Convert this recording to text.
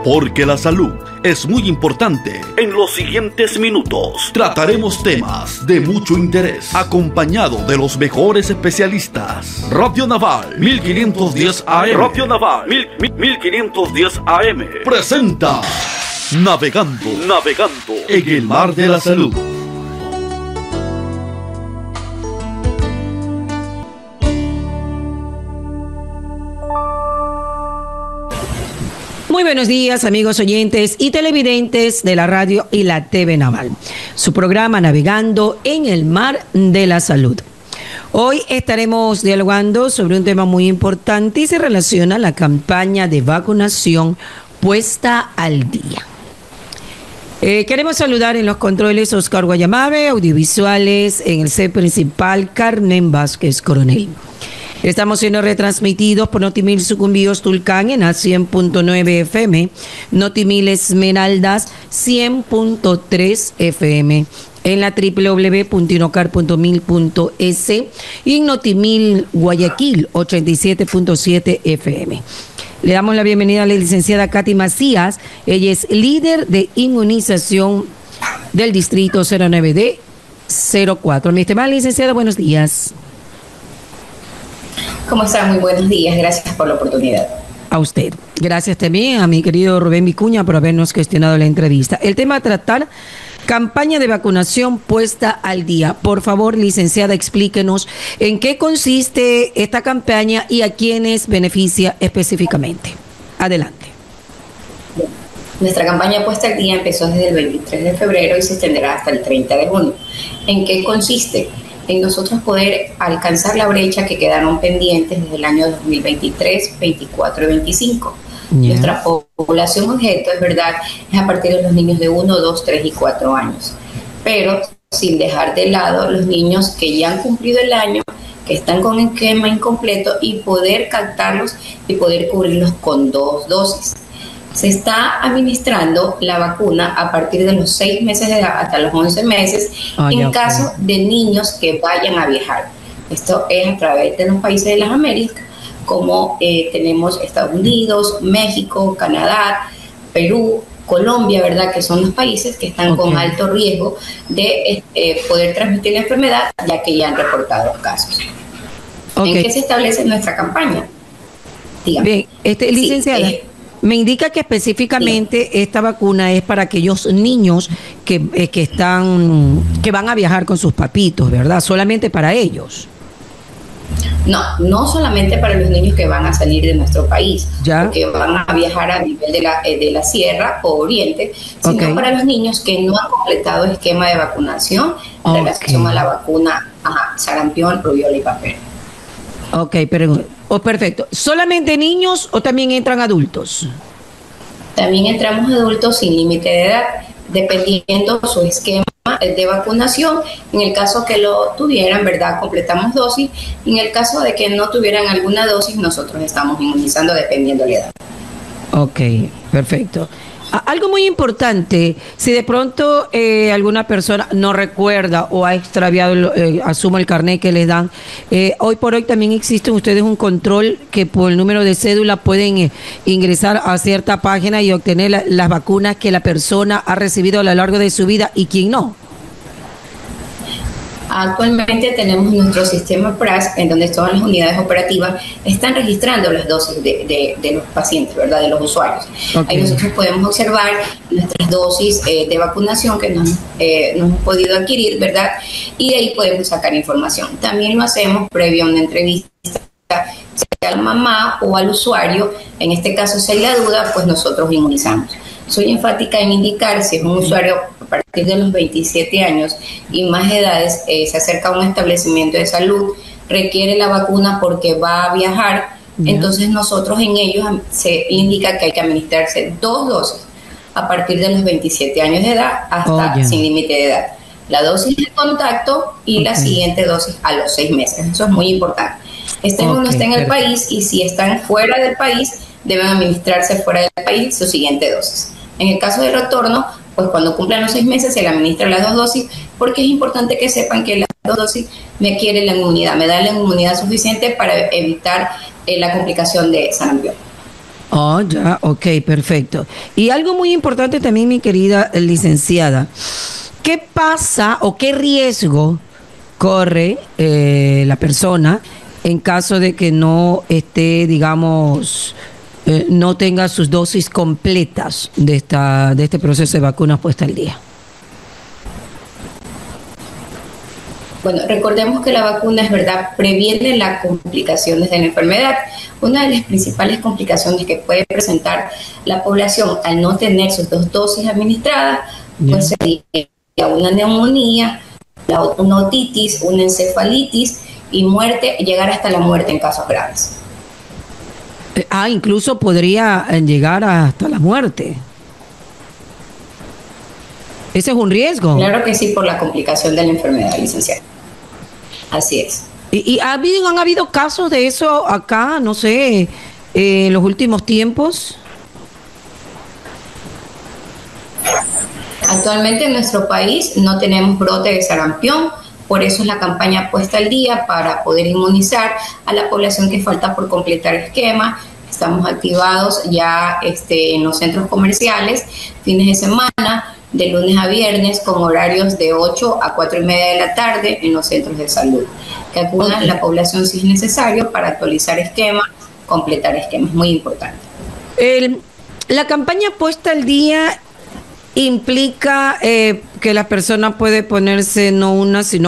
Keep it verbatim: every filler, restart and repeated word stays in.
Porque la salud es muy importante. En los siguientes minutos trataremos temas de mucho interés, acompañado de los mejores especialistas. Radio Naval mil quinientos diez A M. Radio Naval mil quinientos diez A M presenta Navegando, navegando en el mar de la salud. Muy buenos días, amigos oyentes y televidentes de la radio y la T V Naval. Su programa Navegando en el Mar de la Salud. Hoy estaremos dialogando sobre un tema muy importante y se relaciona a la campaña de vacunación puesta al día. Eh, queremos saludar en los controles Oscar Guayamabe, audiovisuales en el set principal Carmen Vázquez Coronel. Estamos siendo retransmitidos por Notimil Sucumbíos Tulcán en A cien punto nueve F M, Notimil Esmeraldas cien punto tres F M, en la doble u doble u doble u punto inocar punto mil punto es y en Notimil Guayaquil ochenta y siete punto siete F M. Le damos la bienvenida a la licenciada Katy Macías. Ella es líder de inmunización del distrito cero nueve D cero cuatro. Mi estimada licenciada, buenos días. ¿Cómo están? Muy buenos días. Gracias por la oportunidad. A usted. Gracias también a mi querido Rubén Vicuña por habernos gestionado la entrevista. El tema a tratar, campaña de vacunación puesta al día. Por favor, licenciada, explíquenos en qué consiste esta campaña y a quiénes beneficia específicamente. Adelante. Nuestra campaña puesta al día empezó desde el veintitrés de febrero y se extenderá hasta el treinta de junio. ¿En qué consiste? En nosotros poder alcanzar la brecha que quedaron pendientes desde el año dos mil veintitrés, veinticuatro y veinticinco. Yeah. Nuestra población objeto, es verdad, es a partir de los niños de uno, dos, tres y cuatro años. Pero sin dejar de lado los niños que ya han cumplido el año, que están con esquema incompleto y poder captarlos y poder cubrirlos con dos dosis. Se está administrando la vacuna a partir de los seis meses de edad hasta los once meses oh, en caso okay. de niños que vayan a viajar. Esto es a través de los países de las Américas, como eh, tenemos Estados Unidos, México, Canadá, Perú, Colombia, ¿verdad? Que son los países que están okay. con alto riesgo de eh, poder transmitir la enfermedad, ya que ya han reportado casos. Okay. ¿En qué se establece nuestra campaña? Dígame. Bien, este, licenciada. Sí, eh, Me indica que específicamente sí. esta vacuna es para aquellos niños que, eh, que están que van a viajar con sus papitos, ¿verdad? Solamente para ellos. No, no solamente para los niños que van a salir de nuestro país, ¿ya? Que van a viajar a nivel de la, eh, de la sierra o oriente, sino okay. para los niños que no han completado el esquema de vacunación en okay. relación a la vacuna ajá, sarampión, rubiola y papera. Ok, pero oh, perfecto. ¿Solamente niños o también entran adultos? También entramos adultos sin límite de edad, dependiendo su esquema de vacunación. En el caso que lo tuvieran, ¿verdad? Completamos dosis. En el caso de que no tuvieran alguna dosis, nosotros estamos inmunizando dependiendo de la edad. Ok, perfecto. Algo muy importante, si de pronto eh, alguna persona no recuerda o ha extraviado, eh, asumo el carnet que les dan, eh, hoy por hoy también existe ustedes un control que por el número de cédula pueden eh, ingresar a cierta página y obtener la, las vacunas que la persona ha recibido a lo largo de su vida y quién no. Actualmente tenemos nuestro sistema P R A S, en donde todas las unidades operativas están registrando las dosis de, de, de los pacientes, ¿verdad? De los usuarios. Okay. Ahí nosotros podemos observar nuestras dosis eh, de vacunación que nos, eh, nos hemos podido adquirir, ¿verdad? Y de ahí podemos sacar información. También lo hacemos previo a una entrevista, sea a la mamá o al usuario. En este caso, si hay la duda, pues nosotros inmunizamos. Soy enfática en indicar si es un usuario a partir de los veintisiete años y más edades, eh, se acerca a un establecimiento de salud, requiere la vacuna porque va a viajar, yeah. entonces nosotros en ellos se indica que hay que administrarse dos dosis a partir de los veintisiete años de edad hasta oh, yeah. sin límite de edad. La dosis de contacto y okay. la siguiente dosis a los seis meses. Eso es muy importante. Estén okay, o no estén en el país, y si están fuera del país, deben administrarse fuera del país su siguiente dosis. En el caso del retorno, pues cuando cumplan los seis meses se le administra las dos dosis, porque es importante que sepan que las dos dosis me adquiere la inmunidad, me da la inmunidad suficiente para evitar eh, la complicación de sarampión. Oh, ya, ok, perfecto. Y algo muy importante también, mi querida licenciada, ¿qué pasa o qué riesgo corre eh, la persona en caso de que no esté, digamos, eh, no tenga sus dosis completas de esta de este proceso de vacunas puesta al día? Bueno, recordemos que la vacuna, es verdad, previene las complicaciones de la enfermedad. Una de las principales complicaciones que puede presentar la población al no tener sus dos dosis administradas, pues sería una neumonía, una otitis, una encefalitis y muerte, llegar hasta la muerte en casos graves. Ah, incluso podría llegar hasta la muerte. ¿Ese es un riesgo? Claro que sí, por la complicación de la enfermedad, licenciada. Así es. ¿Y, y ha habido, han habido casos de eso acá, no sé, eh, en los últimos tiempos? Actualmente en nuestro país no tenemos brote de sarampión, por eso es la campaña puesta al día para poder inmunizar a la población que falta por completar esquema. Estamos activados ya este, en los centros comerciales, fines de semana, de lunes a viernes, con horarios de ocho a cuatro y media de la tarde en los centros de salud. Que acudan la población si es necesario para actualizar esquemas, completar esquemas, muy importante. El, la campaña puesta al día implica eh, que la persona puede ponerse no una, sino